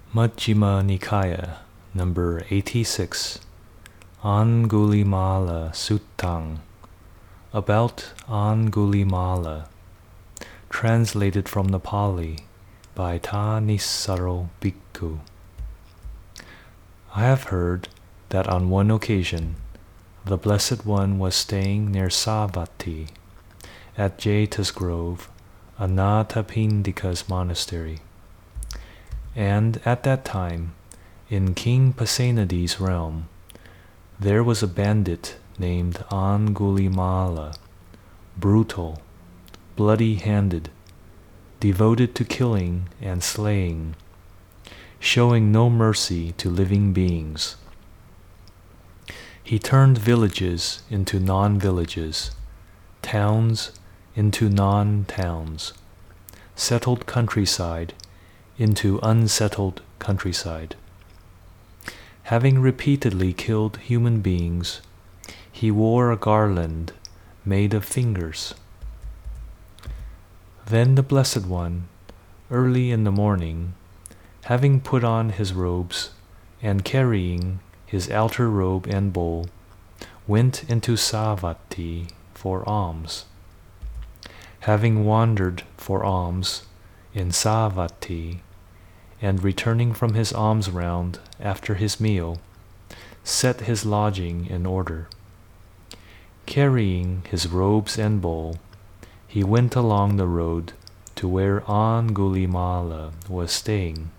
Majjhima Nikaya, number 86, Angulimala Suttang, about Angulimala, translated from the Pali by Thanissaro Bhikkhu. I have heard that on one occasion the Blessed One was staying near Savatthi, at Jeta's Grove, Anathapindika's monastery. And at that time, in King Pasenadi's realm, there was a bandit named Angulimala, brutal, bloody-handed, devoted to killing and slaying, showing no mercy to living beings. He turned villages into non-villages, towns into non-towns, settled countryside into unsettled countryside. Having repeatedly killed human beings, he wore a garland made of fingers. Then the Blessed One, early in the morning, having put on his robes and carrying his outer robe and bowl, went into Savatthi for alms. Having wandered for alms in Savatthi, and returning from his alms round after his meal, set his lodging in order. Carrying his robes and bowl, he went along the road to where Angulimala was staying.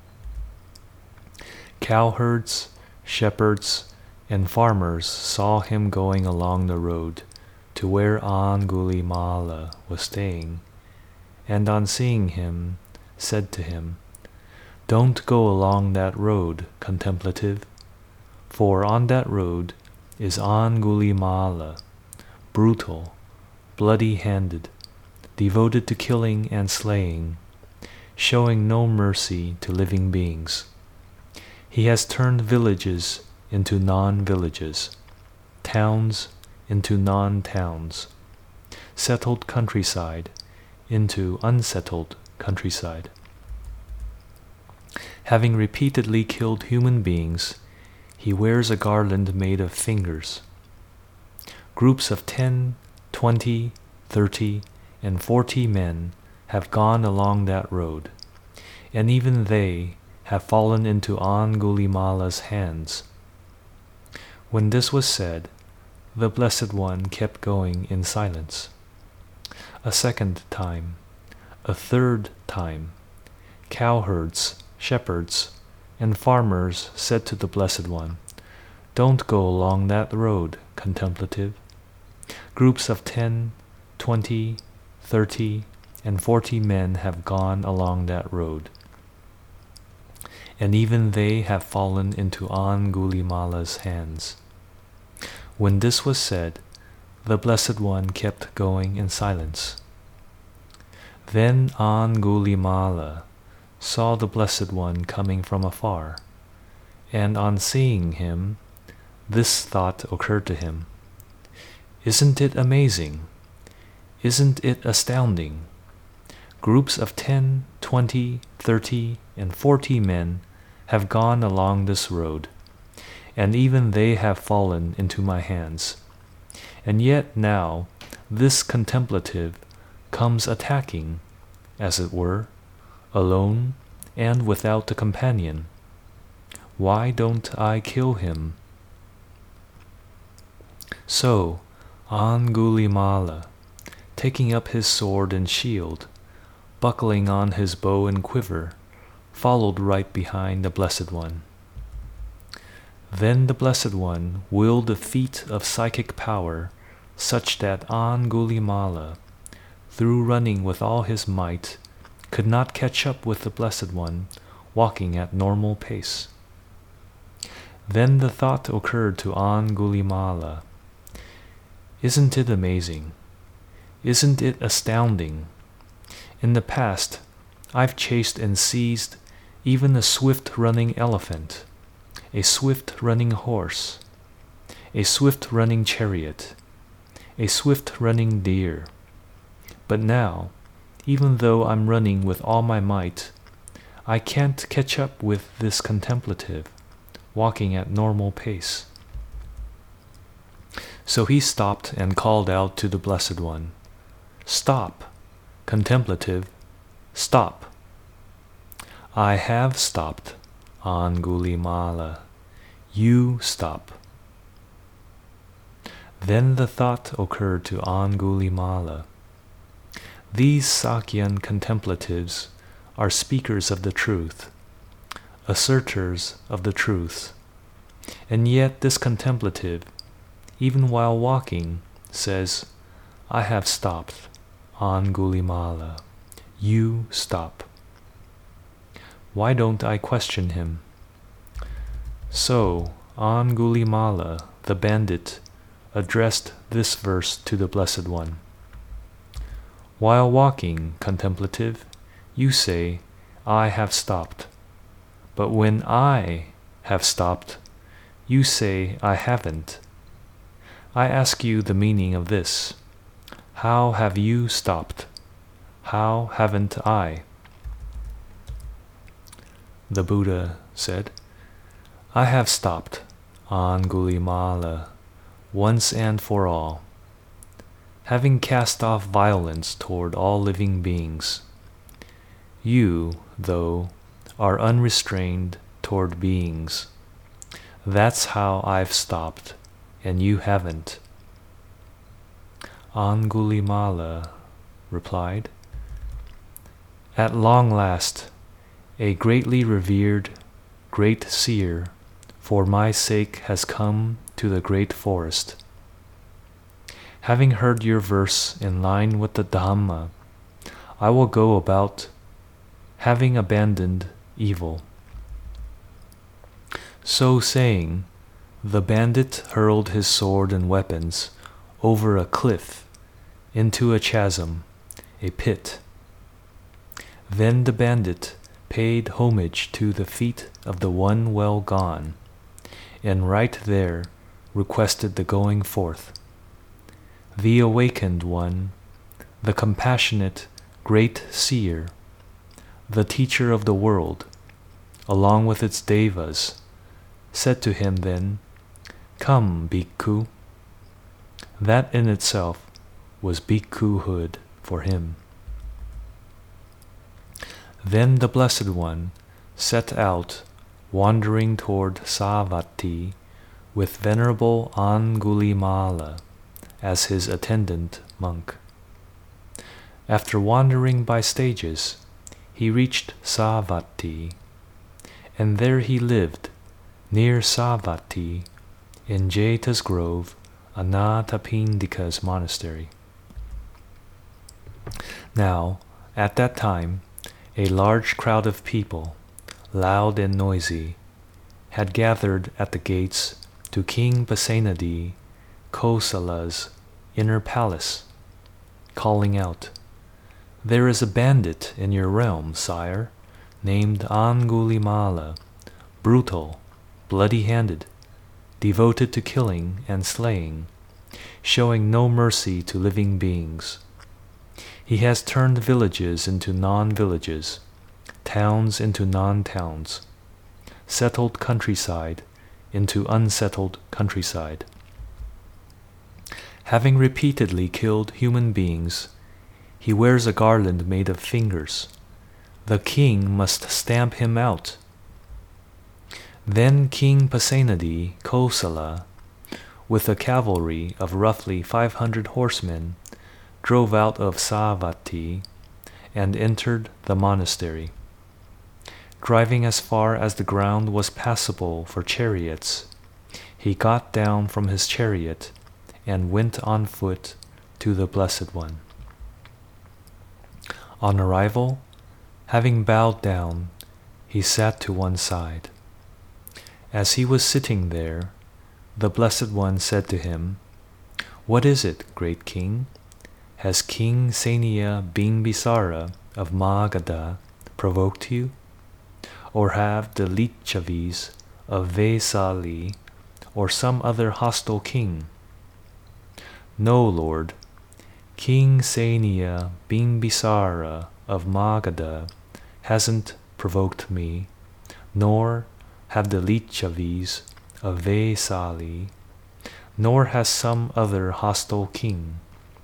Cowherds, shepherds, and farmers saw him going along the road to where Angulimala was staying, and on seeing him, said to him, "Don't go along that road, contemplative, for on that road is Angulimala, brutal, bloody-handed, devoted to killing and slaying, showing no mercy to living beings. He has turned villages into non-villages, towns into non-towns, settled countryside into unsettled countryside. Having repeatedly killed human beings, he wears a garland made of fingers. Groups of 10, 20, 30, and 40 men have gone along that road, and even they have fallen into Angulimala's hands." When this was said, the Blessed One kept going in silence. A second time, a third time, cowherds, shepherds, and farmers said to the Blessed One, "Don't go along that road, contemplative. Groups of 10, 20, 30, and 40 men have gone along that road, and even they have fallen into Angulimala's hands." When this was said, the Blessed One kept going in silence. Then Angulimala saw the Blessed One coming from afar, and on seeing him, this thought occurred to him: "Isn't it amazing? Isn't it astounding? Groups of 10, 20, 30, and 40 men have gone along this road, and even they have fallen into my hands. And yet now this contemplative comes attacking, as it were, alone and without a companion. Why don't I kill him?" So Angulimala, taking up his sword and shield, buckling on his bow and quiver, followed right behind the Blessed One. Then the Blessed One willed a feat of psychic power such that Angulimala, through running with all his might, could not catch up with the Blessed One walking at normal pace. Then the thought occurred to Angulimala: "Isn't it amazing? Isn't it astounding? In the past, I've chased and seized even a swift-running elephant, a swift-running horse, a swift-running chariot, a swift-running deer. But now, even though I'm running with all my might, I can't catch up with this contemplative, walking at normal pace. So he stopped and called out to the Blessed One, "Stop, contemplative, stop." "I have stopped, Angulimala. You stop." Then the thought occurred to Angulimala, these Sakyan contemplatives are speakers of the truth, asserters of the truth, and yet this contemplative, even while walking, says, "I have stopped, Angulimala. You stop." Why don't I question him? So Angulimala, the bandit, addressed this verse to the Blessed One. While walking, contemplative, you say, "I have stopped." But when I have stopped, you say, "I haven't." I ask you the meaning of this. How have you stopped? How haven't I? The Buddha said, "I have stopped, Angulimala, once and for all, having cast off violence toward all living beings. You, though, are unrestrained toward beings. That's how I've stopped, and you haven't." Angulimala replied, "At long last, a greatly revered, great seer, for my sake has come to the great forest. Having heard your verse in line with the Dhamma, I will go about, having abandoned evil." So saying, the bandit hurled his sword and weapons over a cliff into a chasm, a pit. Then the bandit paid homage to the feet of the one well gone, and right there requested the going forth. The awakened one, the compassionate great seer, the teacher of the world, along with its devas, said to him then, "Come, bhikkhu." That in itself was bhikkhuhood for him. Then the Blessed One set out, wandering toward Savatthi, with Venerable Angulimala as his attendant monk. After wandering by stages, he reached Savatthi, and there he lived, near Savatthi, in Jeta's grove, Anathapindika's monastery. Now, at that time, a large crowd of people, loud and noisy, had gathered at the gates to King Pasenadi, Kosala's inner palace, calling out, "There is a bandit in your realm, sire, named Angulimala, brutal, bloody-handed, devoted to killing and slaying, showing no mercy to living beings. He has turned villages into non-villages, towns into non-towns, settled countryside into unsettled countryside. Having repeatedly killed human beings, he wears a garland made of fingers. The king must stamp him out." Then King Pasenadi, Kosala, with a cavalry of roughly 500 horsemen, drove out of Savatthi and entered the monastery. Driving as far as the ground was passable for chariots, he got down from his chariot and went on foot to the Blessed One. On arrival, having bowed down, he sat to one side. As he was sitting there, the Blessed One said to him, "What is it, great king? Has King Senia Bimbisara of Magadha provoked you? Or have the Lichavis of Vesali or some other hostile king?" "No, Lord. King Senia Bimbisara of Magadha hasn't provoked me, nor have the Lichavis of Vesali, nor has some other hostile king.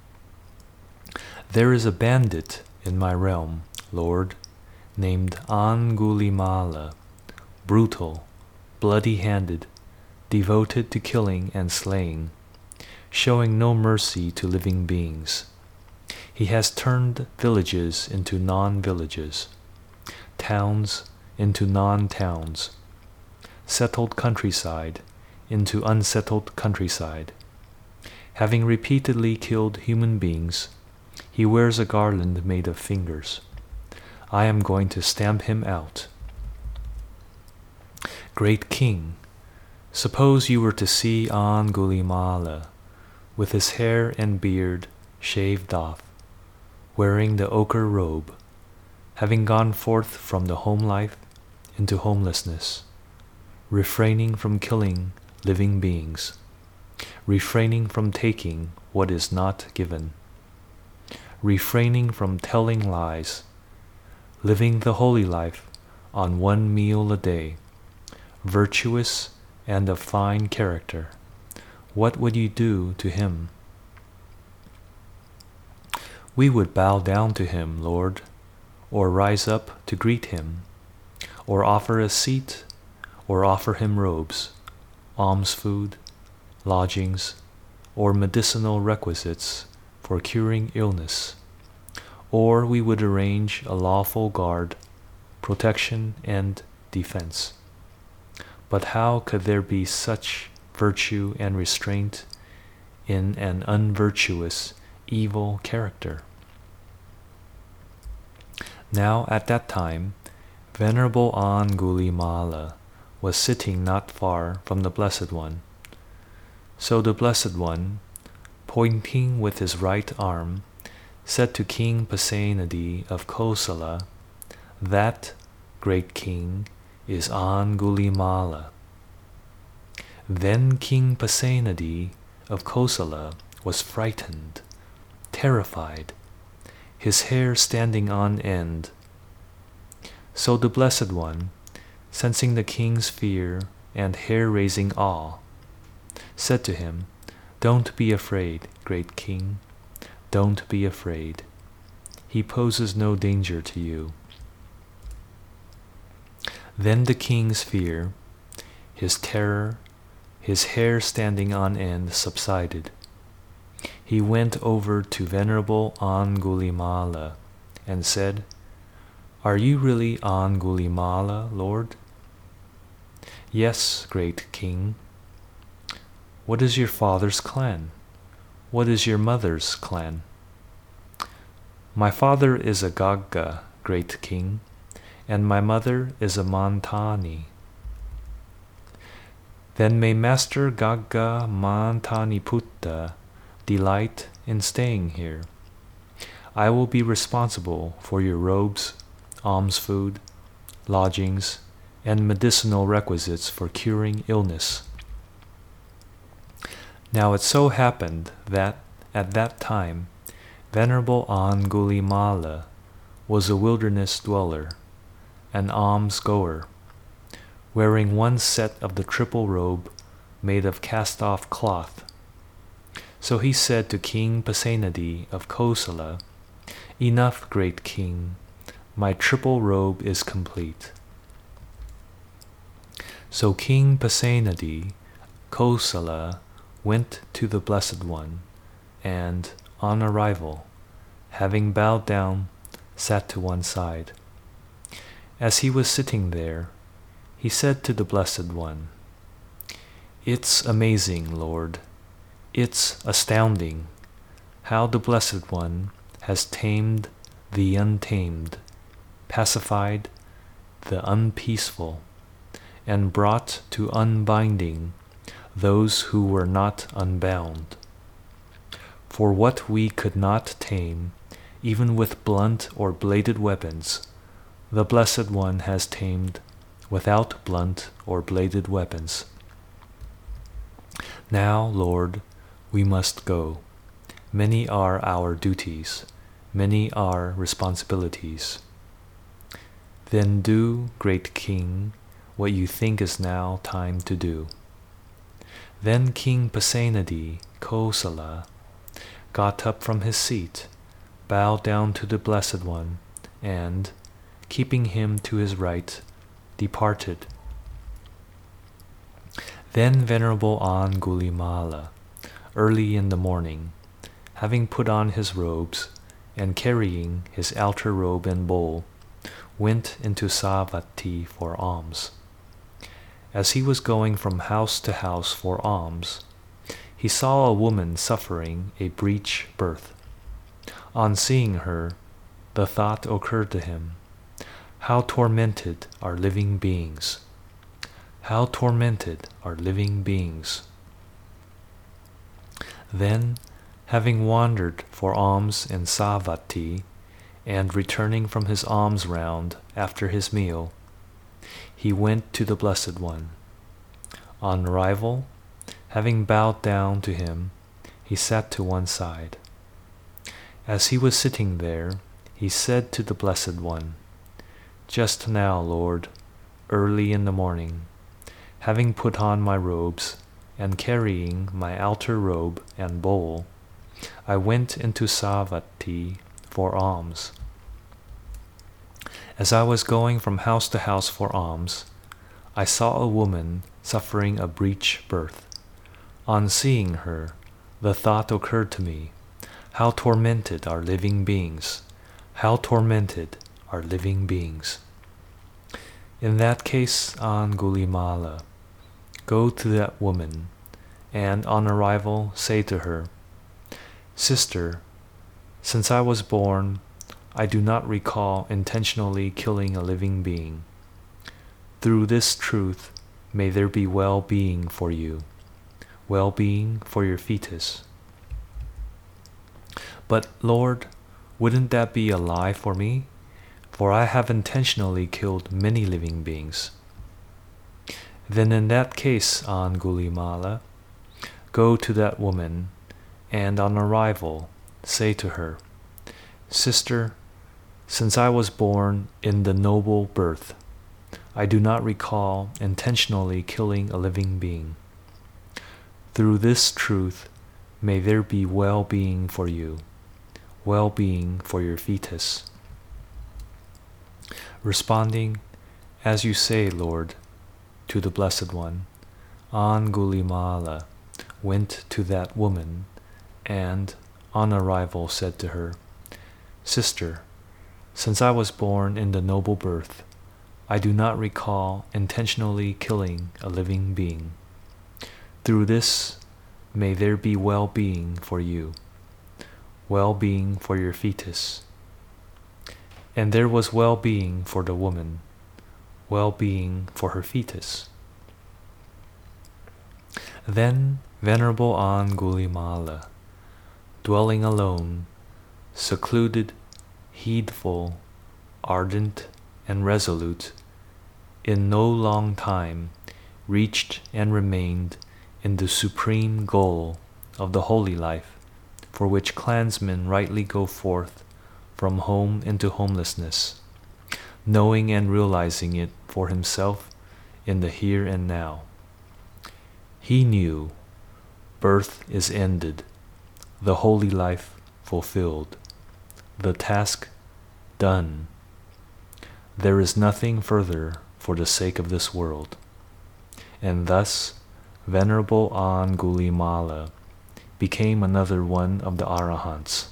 There is a bandit in my realm, Lord, named Angulimala, brutal, bloody-handed, devoted to killing and slaying, showing no mercy to living beings. He has turned villages into non-villages, towns into non-towns, settled countryside into unsettled countryside. Having repeatedly killed human beings, he wears a garland made of fingers. I am going to stamp him out. Great king, suppose you were to see Angulimala, with his hair and beard shaved off, wearing the ochre robe, having gone forth from the home life into homelessness, refraining from killing living beings, refraining from taking what is not given, refraining from telling lies, living the holy life on 1 meal a day, virtuous and of fine character. What would you do to him? We would bow down to him, Lord, or rise up to greet him, or offer a seat, or offer him robes, alms food, lodgings, or medicinal requisites for curing illness, or we would arrange a lawful guard, protection, and defense. But how could there be such virtue and restraint in an unvirtuous, evil character? Now at that time, Venerable Angulimala was sitting not far from the Blessed One. So the Blessed One, pointing with his right arm, said to King Pasenadi of Kosala, "That, great king, is Angulimala." Then King Pasenadi of Kosala was frightened, terrified, his hair standing on end. So the Blessed One, sensing the king's fear and hair-raising awe, said to him, "Don't be afraid, great king, don't be afraid. He poses no danger to you." Then the king's fear, his terror, his hair standing on end subsided. He went over to Venerable Angulimala and said, "Are you really Angulimala, Lord?" "Yes, great king." "What is your father's clan? What is your mother's clan?" "My father is a Gagga, great king, and my mother is a Mantani." "Then may Master Gagga Mantaniputta delight in staying here. I will be responsible for your robes, alms food, lodgings, and medicinal requisites for curing illness." Now it so happened that at that time Venerable Angulimala was a wilderness dweller, an alms-goer, wearing one set of the triple robe made of cast-off cloth. So he said to King Pasenadi of Kosala, "Enough, great king, my triple robe is complete." So King Pasenadi, Kosala, went to the Blessed One, and, on arrival, having bowed down, sat to one side. As he was sitting there, he said to the Blessed One, "It's amazing, Lord. It's astounding how the Blessed One has tamed the untamed, pacified the unpeaceful, and brought to unbinding those who were not unbound. For what we could not tame, even with blunt or bladed weapons, the Blessed One has tamed without blunt or bladed weapons. Now, Lord, we must go. Many are our duties, many are responsibilities." Then do, great king, what you think is now time to do. Then King Pasenadi, Kosala, got up from his seat, bowed down to the Blessed One, and, keeping him to his right, departed. Then Venerable Angulimala, early in the morning, having put on his robes, and carrying his altar robe and bowl, went into Savatthi for alms. As he was going from house to house for alms, he saw a woman suffering a breech birth. On seeing her, the thought occurred to him, how tormented are living beings! How tormented are living beings! Then, having wandered for alms in Savatthi, and returning from his alms round after his meal, he went to the Blessed One. On arrival, having bowed down to him, he sat to one side. As he was sitting there, he said to the Blessed One, "Just now, Lord, early in the morning, having put on my robes and carrying my altar robe and bowl, I went into Savatthi for alms. As I was going from house to house for alms, I saw a woman suffering a breech birth. On seeing her, the thought occurred to me, how tormented are living beings! How tormented are living beings! In that case, Angulimala, go to that woman, and on arrival say to her, 'Sister, since I was born, I do not recall intentionally killing a living being. Through this truth, may there be well-being for you, well-being for your fetus.' But, Lord, wouldn't that be a lie for me? For I have intentionally killed many living beings." "Then in that case, Angulimala, go to that woman, and on arrival say to her, 'Sister, since I was born in the noble birth, I do not recall intentionally killing a living being. Through this truth, may there be well-being for you, well-being for your fetus.' Responding, 'As you say, Lord,' to the Blessed One, Angulimala went to that woman, and, on arrival, said to her, 'Sister, since I was born in the noble birth, I do not recall intentionally killing a living being. Through this, may there be well-being for you, well-being for your fetus.' And there was well-being for the woman, well-being for her fetus. Then Venerable Angulimala, dwelling alone, secluded, heedful, ardent, and resolute, in no long time reached and remained in the supreme goal of the holy life, for which clansmen rightly go forth from home into homelessness, knowing and realizing it for himself in the here and now. He knew birth is ended, the holy life fulfilled, the task done. There is nothing further for the sake of this world. And thus, Venerable Angulimala became another one of the Arahants.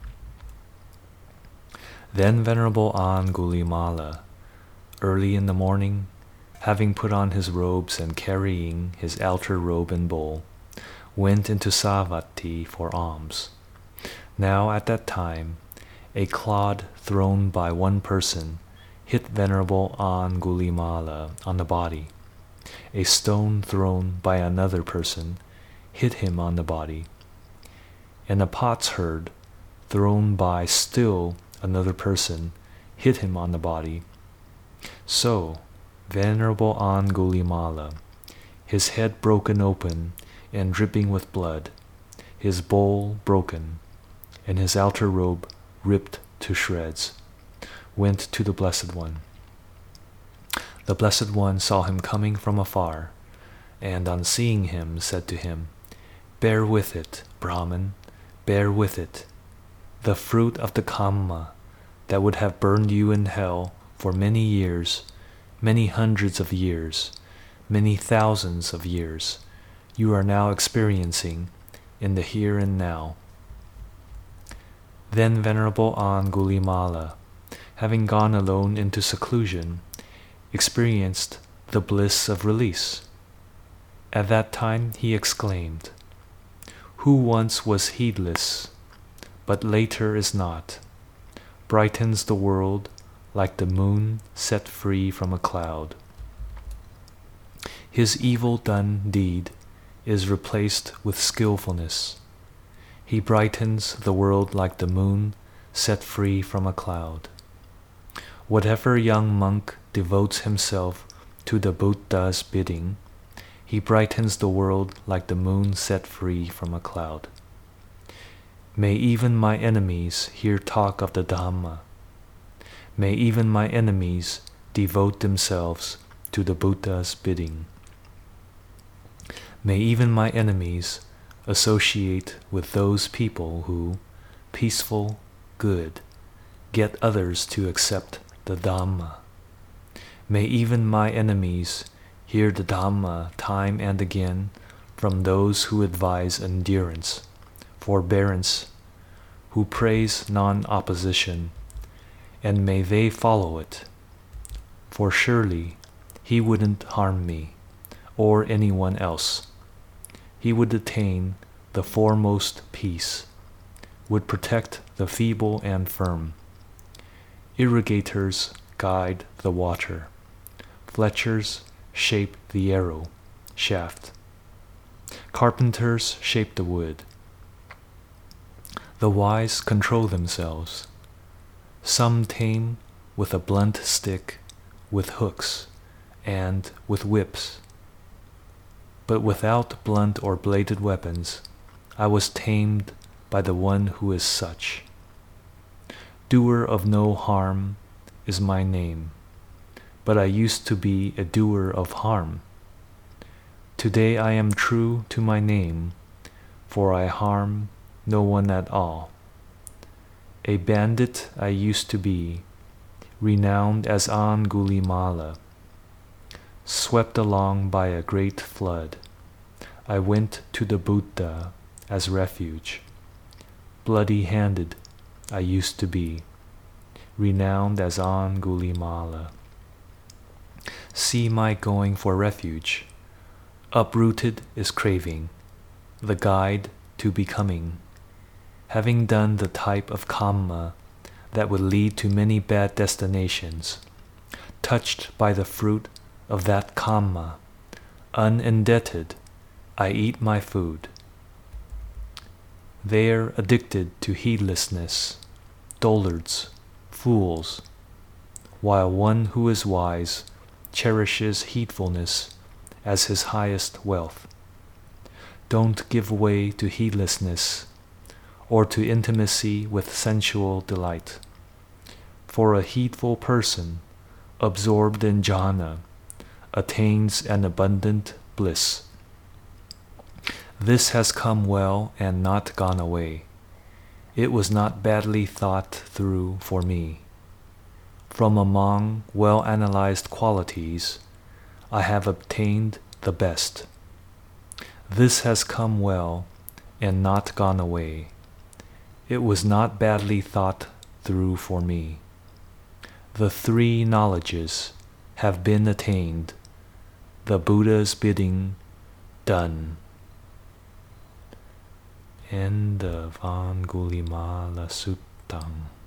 Then Venerable Angulimala, early in the morning, having put on his robes and carrying his altar robe and bowl, went into Savatthi for alms. Now at that time, a clod thrown by one person hit Venerable Angulimala on the body. A stone thrown by another person hit him on the body. And a potsherd thrown by still another person hit him on the body. So, Venerable Angulimala, his head broken open and dripping with blood, his bowl broken, and his altar robe ripped to shreds, went to the Blessed One. The Blessed One saw him coming from afar, and on seeing him said to him, "Bear with it, Brahman, bear with it. The fruit of the Kamma that would have burned you in hell for many years, many hundreds of years, many thousands of years, you are now experiencing in the here and now." Then Venerable Angulimala, having gone alone into seclusion, experienced the bliss of release. At that time he exclaimed, "Who once was heedless, but later is not, brightens the world like the moon set free from a cloud. His evil done deed is replaced with skillfulness. He brightens the world like the moon set free from a cloud. Whatever young monk devotes himself to the Buddha's bidding, he brightens the world like the moon set free from a cloud. May even my enemies hear talk of the Dhamma. May even my enemies devote themselves to the Buddha's bidding. May even my enemies associate with those people who, peaceful, good, get others to accept the Dhamma. May even my enemies hear the Dhamma time and again from those who advise endurance, forbearance, who praise non-opposition, and may they follow it. For surely he wouldn't harm me, or anyone else. He would attain the foremost peace, would protect the feeble and firm. Irrigators guide the water. Fletchers shape the arrow, shaft. Carpenters shape the wood. The wise control themselves. Some tame with a blunt stick, with hooks, and with whips. But without blunt or bladed weapons, I was tamed by the one who is such. Doer of no harm is my name, but I used to be a doer of harm. Today I am true to my name, for I harm no one at all. A bandit I used to be, renowned as Angulimala. Swept along by a great flood, I went to the Buddha as refuge. Bloody-handed I used to be, renowned as Angulimala. See my going for refuge. Uprooted is craving, the guide to becoming. Having done the type of Kamma that would lead to many bad destinations, touched by the fruit of that Kamma, unindebted, I eat my food. They are addicted to heedlessness, dullards, fools, while one who is wise cherishes heedfulness as his highest wealth. Don't give way to heedlessness or to intimacy with sensual delight. For a heedful person, absorbed in jhana, attains an abundant bliss. This has come well and not gone away. It was not badly thought through for me. From among well-analyzed qualities, I have obtained the best. This has come well and not gone away. It was not badly thought through for me. The three knowledges have been attained, the Buddha's bidding done. End of Angulimala Suttam.